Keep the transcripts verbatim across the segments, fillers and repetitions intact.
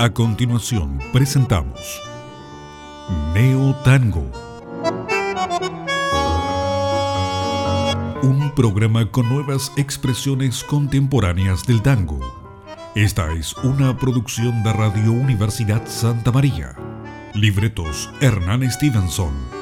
A continuación presentamos Neo Tango, un programa con nuevas expresiones contemporáneas del tango. Esta es una producción de Radio Universidad Santa María. Libretos Hernán Stevenson.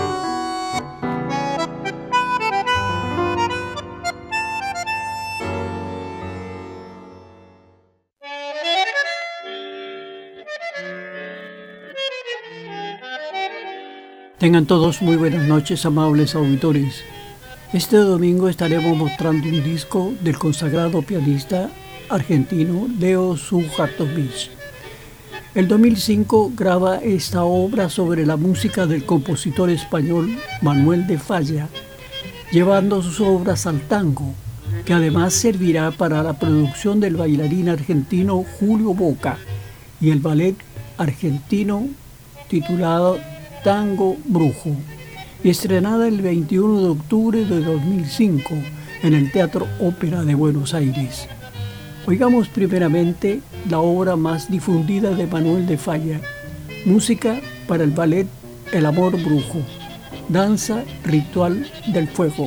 Tengan todos muy buenas noches, amables auditores. Este domingo estaremos mostrando un disco del consagrado pianista argentino Leo Sujatovich. El dos mil cinco graba esta obra sobre la música del compositor español Manuel de Falla, llevando sus obras al tango, que además servirá para la producción del bailarín argentino Julio Boca y el ballet argentino titulado Tango Brujo, y estrenada el veintiuno de octubre de dos mil cinco en el Teatro Ópera de Buenos Aires. Oigamos primeramente la obra más difundida de Manuel de Falla, música para el ballet El Amor Brujo, danza ritual del fuego.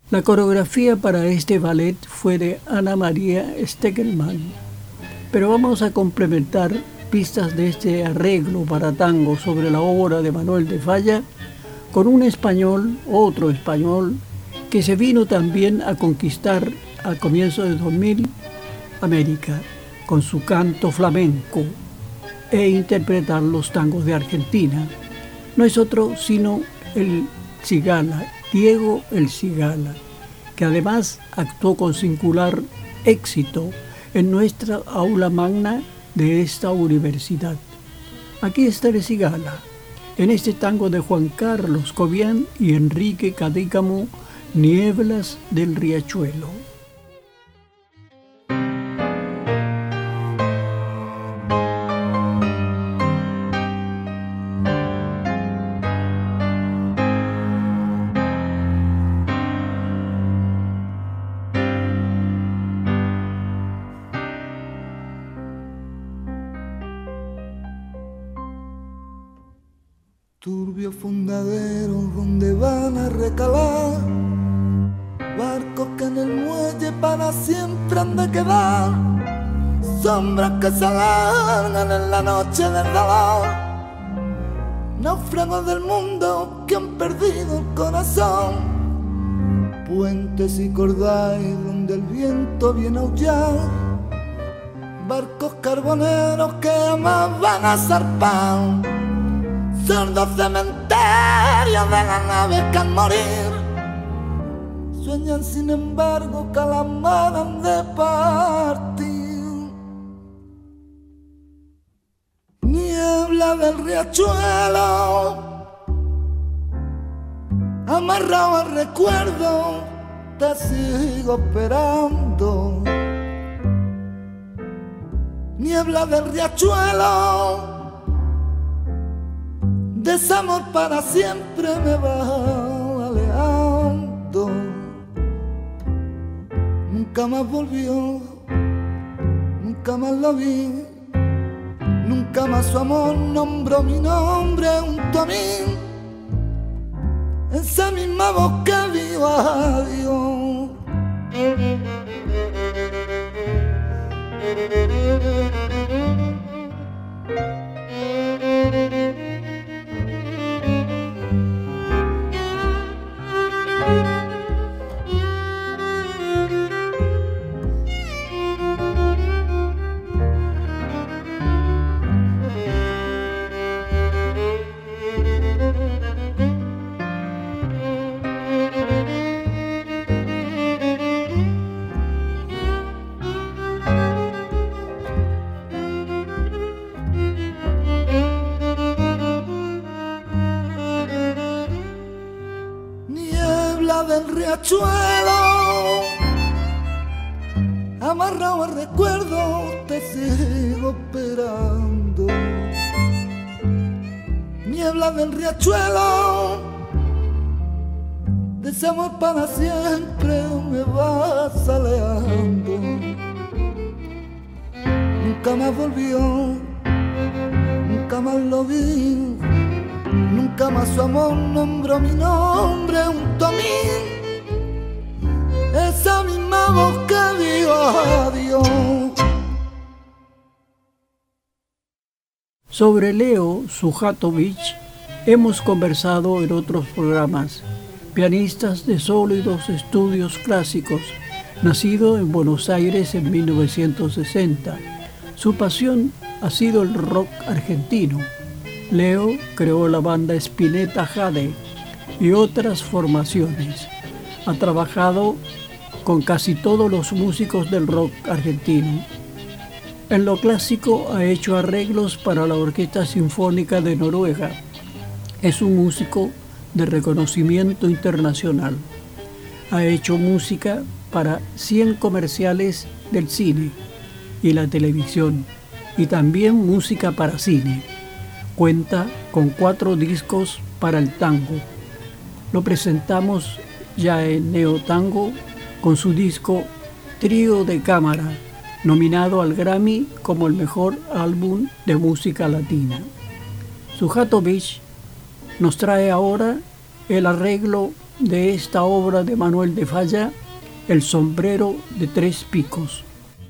La coreografía para este ballet fue de Ana María Stegelman, pero vamos a complementar pistas de este arreglo para tango sobre la obra de Manuel de Falla con un español, otro español, que se vino también a conquistar al comienzo de dos mil América con su canto flamenco e interpretar los tangos de Argentina. No es otro sino el Cigala, Diego el Cigala, que además actuó con singular éxito en nuestra aula magna de esta universidad. Aquí está el Cigala, en este tango de Juan Carlos Cobian y Enrique Cadícamo, Nieblas del Riachuelo. Turbio fundadero donde van a recalar barcos que en el muelle para siempre han de quedar, sombras que se alargan en la noche del dolor, náufragos del mundo que han perdido el corazón, puentes y cordales donde el viento viene a aullar, barcos carboneros que jamás van a zarpar, sordos cementerios de las naves que al morir sueñan sin embargo que a las manos de partir. Niebla del riachuelo, amarrado al recuerdo, te sigo esperando. Niebla del riachuelo, desamor para siempre me va alejando. Nunca más volvió, nunca más lo vi, nunca más su amor nombró mi nombre junto a mí. Esa misma voz que vio a Dios. Del riachuelo, amarrado al recuerdo, te sigo esperando. Niebla del riachuelo, desamor para siempre me vas alejando. Nunca más volvió, nunca más lo vi, nunca más su amor nombró mi nombre junto a mí. Esa misma voz que dijo adiós. Sobre Leo Sujatovich hemos conversado en otros programas. Pianistas de sólidos estudios clásicos, nacido en Buenos Aires en mil novecientos sesenta. Su pasión ha sido el rock argentino. Leo creó la banda Spinetta Jade y otras formaciones. Ha trabajado con casi todos los músicos del rock argentino. En lo clásico ha hecho arreglos para la Orquesta Sinfónica de Noruega. Es un músico de reconocimiento internacional. Ha hecho música para cien comerciales del cine y la televisión, y también música para cine. Cuenta con cuatro discos para el tango. Lo presentamos ya en Neotango con su disco Trío de Cámara, nominado al Grammy como el mejor álbum de música latina. Sujatovich nos trae ahora el arreglo de esta obra de Manuel de Falla, El sombrero de tres picos.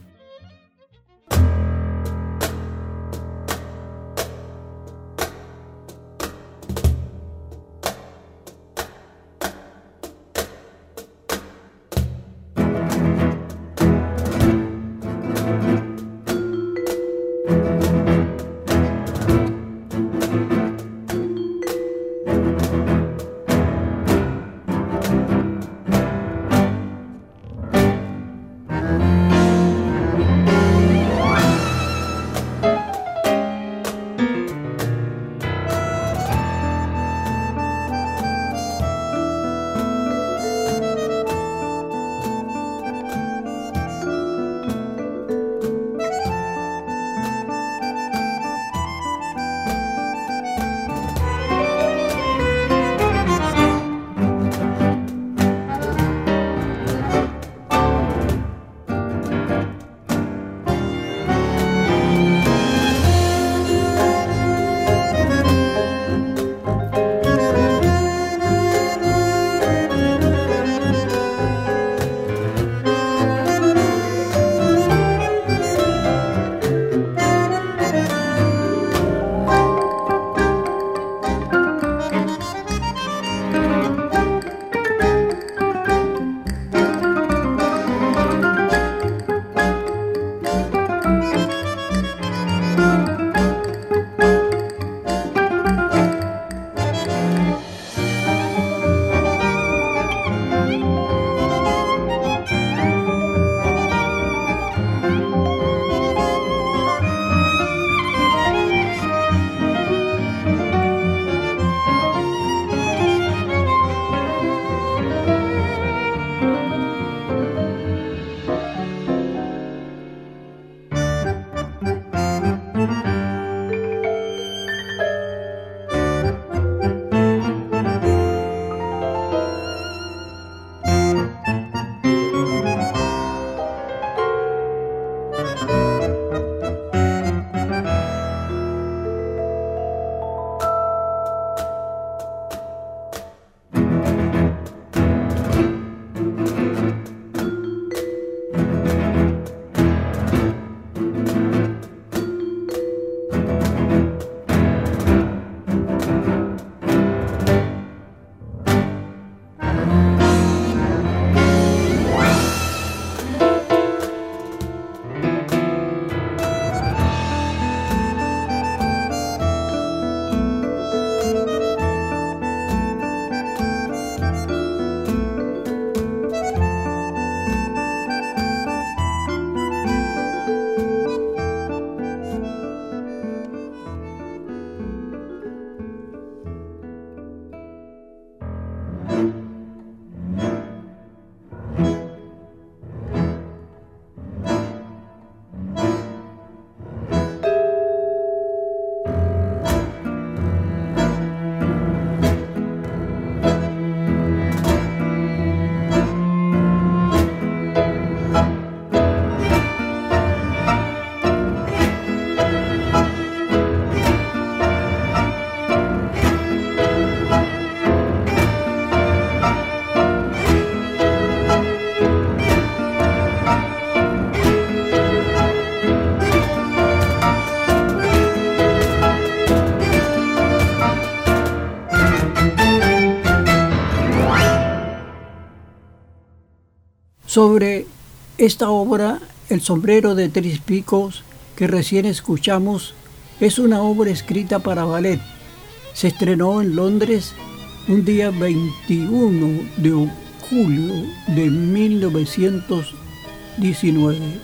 Sobre esta obra, El sombrero de tres picos, que recién escuchamos, es una obra escrita para ballet. Se estrenó en Londres un día veintiuno de julio de mil novecientos diecinueve.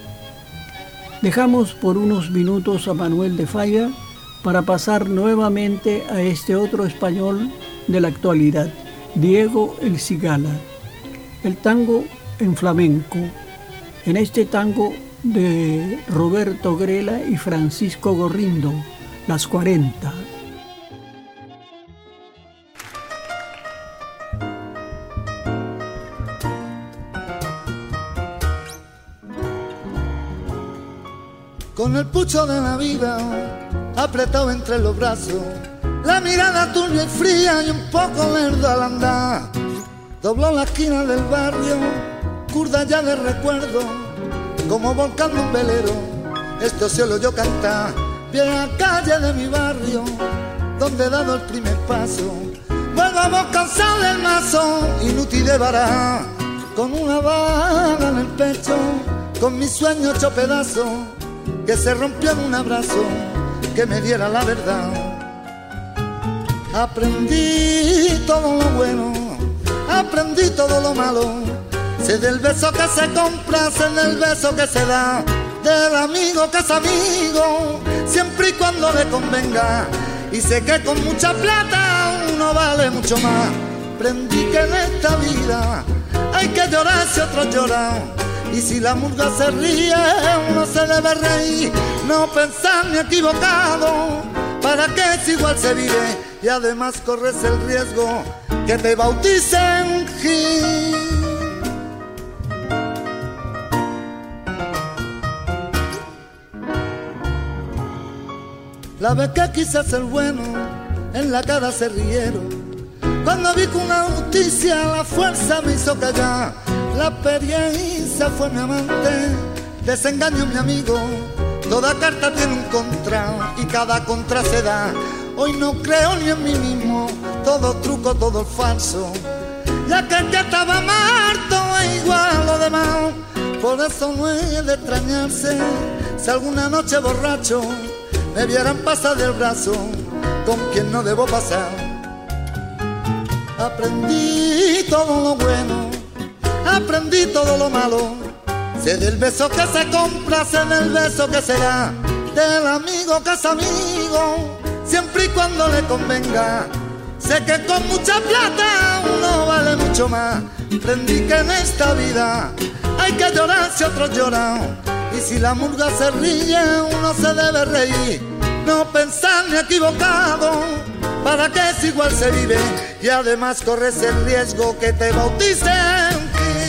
Dejamos por unos minutos a Manuel de Falla para pasar nuevamente a este otro español de la actualidad, Diego El Cigala. El tango en flamenco. En este tango de Roberto Grela y Francisco Gorrindo, Las cuarenta. Con el pucho de la vida apretado entre los brazos, la mirada turbia y fría y un poco lerdo al andar. dobló la esquina del barrio, curda ya de recuerdo, como volcando un velero. Esto se lo oyó cantar, vieja calle de mi barrio, donde he dado el primer paso. Vuelvamos cansado del mazo, inútil de barajar, con una vaga en el pecho, con mi sueño hecho pedazo, que se rompió en un abrazo, que me diera la verdad. Aprendí todo lo bueno, aprendí todo lo malo, sé del beso que se compra, sé del beso que se da, del amigo que es amigo, siempre y cuando le convenga, y sé que con mucha plata uno vale mucho más. Aprendí que en esta vida hay que llorar si otros lloran, y si la murga se ríe uno se debe reír, no pensar ni equivocado, para que si igual se vive, y además corres el riesgo que te bauticen Gil. La vez que quise ser bueno, en la cara se rieron, cuando vi que una justicia la fuerza me hizo callar. La experiencia fue mi amante, desengaño mi amigo, toda carta tiene un contra y cada contra se da. Hoy no creo ni en mí mismo, todo truco, todo falso, ya que el que estaba muerto es igual a lo demás. Por eso no es de extrañarse si alguna noche borracho me vieran pasar del brazo con quien no debo pasar. Aprendí todo lo bueno, aprendí todo lo malo, sé del beso que se compra, sé del beso que se da, del amigo que es amigo, siempre y cuando le convenga. Sé que con mucha plata uno vale mucho más. Aprendí que en esta vida hay que llorar si otros lloran, y si la murga se ríe uno se debe reír, no pensar ni equivocado, para que es igual se vive, y además corres el riesgo que te bauticen.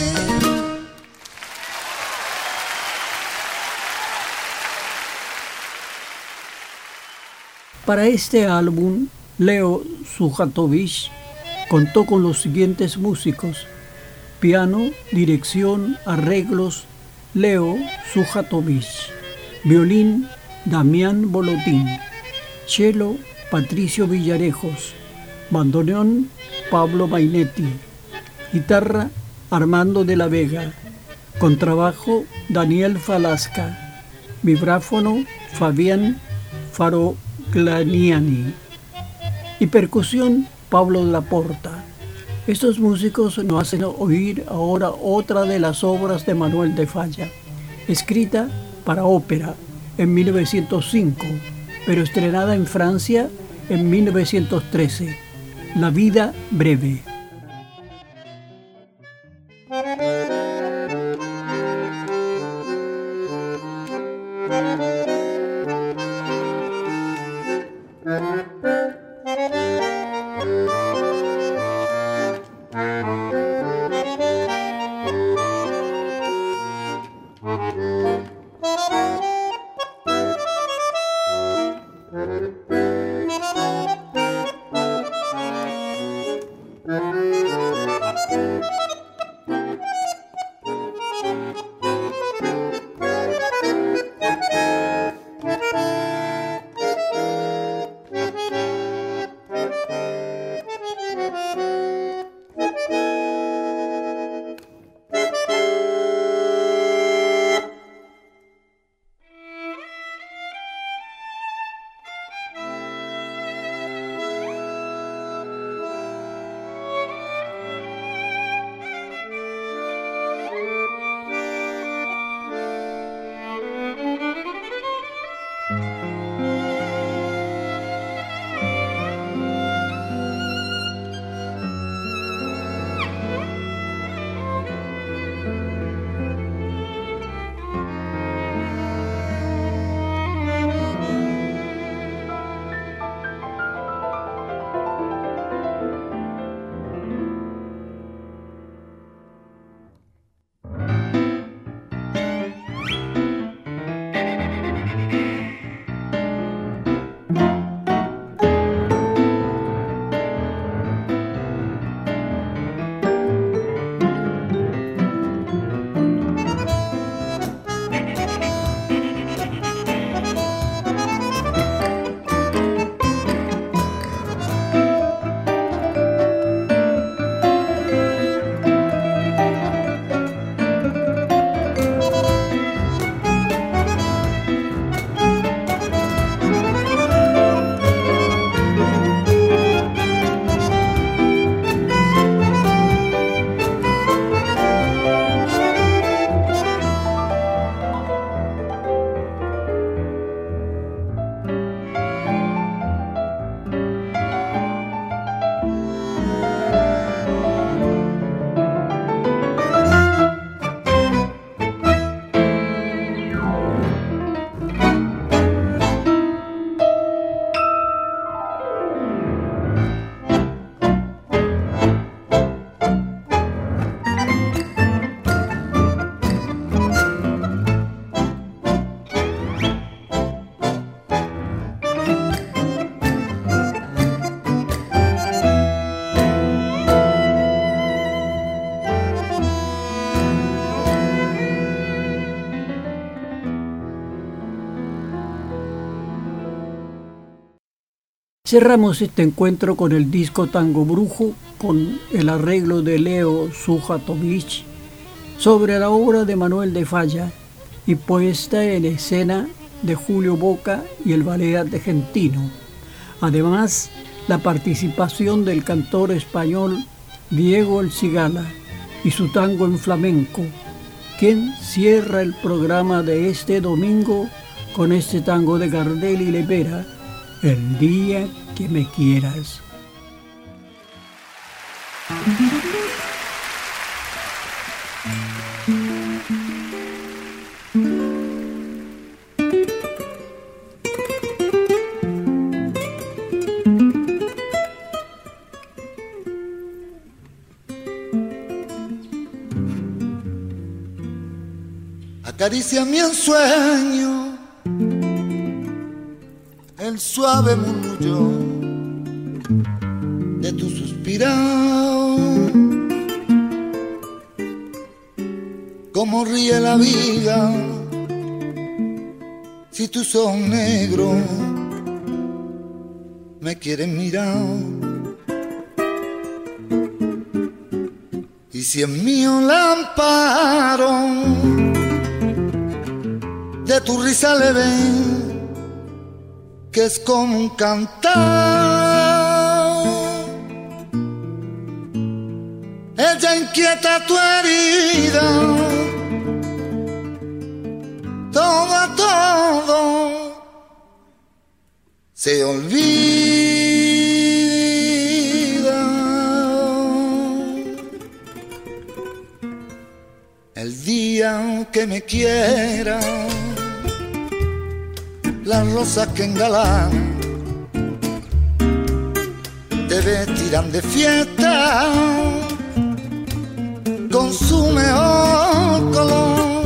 Para este álbum, Leo Sujatovich contó con los siguientes músicos: piano, dirección, arreglos, Leo Sujatovich; violín, Damián Bolotín; cello, Patricio Villarejos; bandoneón, Pablo Mainetti; guitarra, Armando de la Vega; contrabajo, Daniel Falasca; vibráfono, Fabián Faroglaniani; y percusión, Pablo Laporta. Estos músicos nos hacen oír ahora otra de las obras de Manuel de Falla, escrita para ópera en mil novecientos cinco, pero estrenada en Francia en mil novecientos trece, La vida breve. Cerramos este encuentro con el disco Tango Brujo, con el arreglo de Leo Sujatovich sobre la obra de Manuel de Falla y puesta en escena de Julio Boca y el Ballet Argentino. Además, la participación del cantor español Diego El Cigala y su tango en flamenco, quien cierra el programa de este domingo con este tango de Gardel y Lepera, El día que me quieras. Acaríciame en sueño el suave murmullo de tu suspirado, como ríe la vida si tus ojos negros me quieren mirar, y si es mío el amparo de tu risa le ven que es como un cantar. Ella inquieta tu herida, todo a todo se olvida. El día que me quiera, las rosas que engalanan te vestirán de fiesta con su mejor color,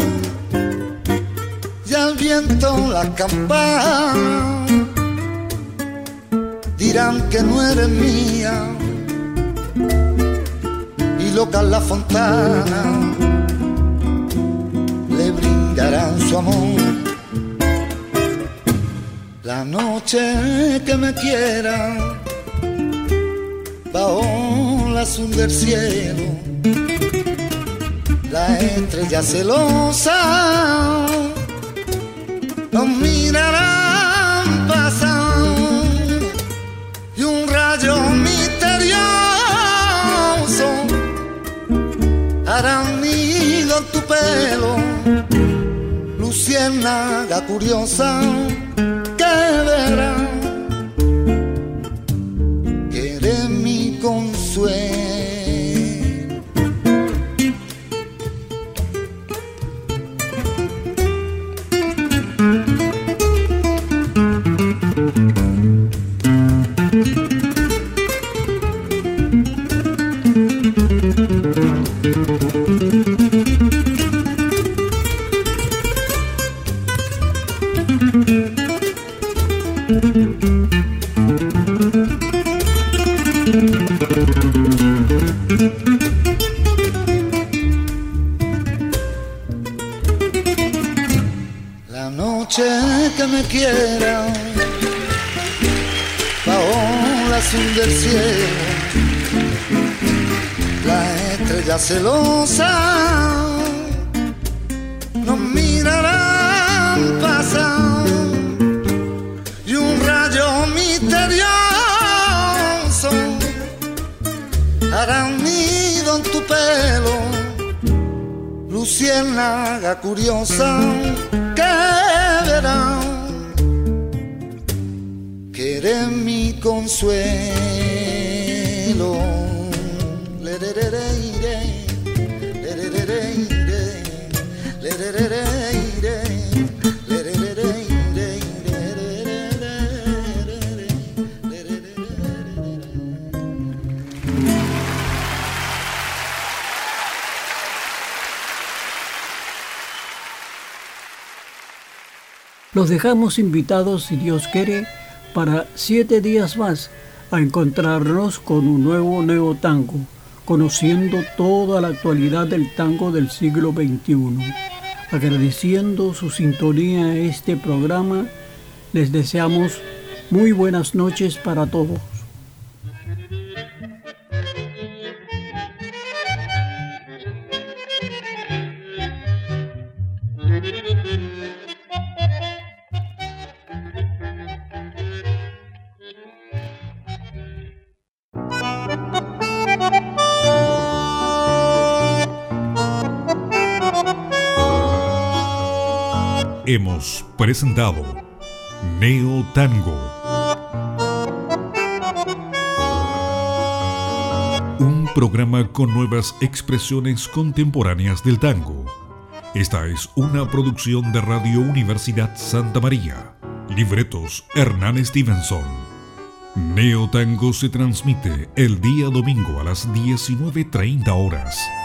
y al viento las campanas dirán que no eres mía, y locas la fontana le brindarán su amor. La noche que me quiera, bajo la azul del cielo, la estrella celosa nos mirarán pasar, y un rayo misterioso hará nido en tu pelo, luciérnaga curiosa que verá que eres mi consuelo. La noche que me quiera, bajo la azul del cielo, la estrella celosa nos mirarán pasar, y un rayo misterioso hará un nido en tu pelo, luciérnaga curiosa que verá que eres mi consuelo. Le, le, le, le, le, le, le, le, le, le, le, le, le. Los dejamos invitados, si Dios quiere, para siete días más a encontrarnos con un nuevo neotango, conociendo toda la actualidad del tango del siglo veintiuno. Agradeciendo su sintonía a este programa, les deseamos Muy buenas noches para todos. Hemos presentado Neo Tango, un programa con nuevas expresiones contemporáneas del tango. Esta es una producción de Radio Universidad Santa María. Libretos Hernán Stevenson. Neo Tango se transmite el día domingo a las diecinueve treinta horas.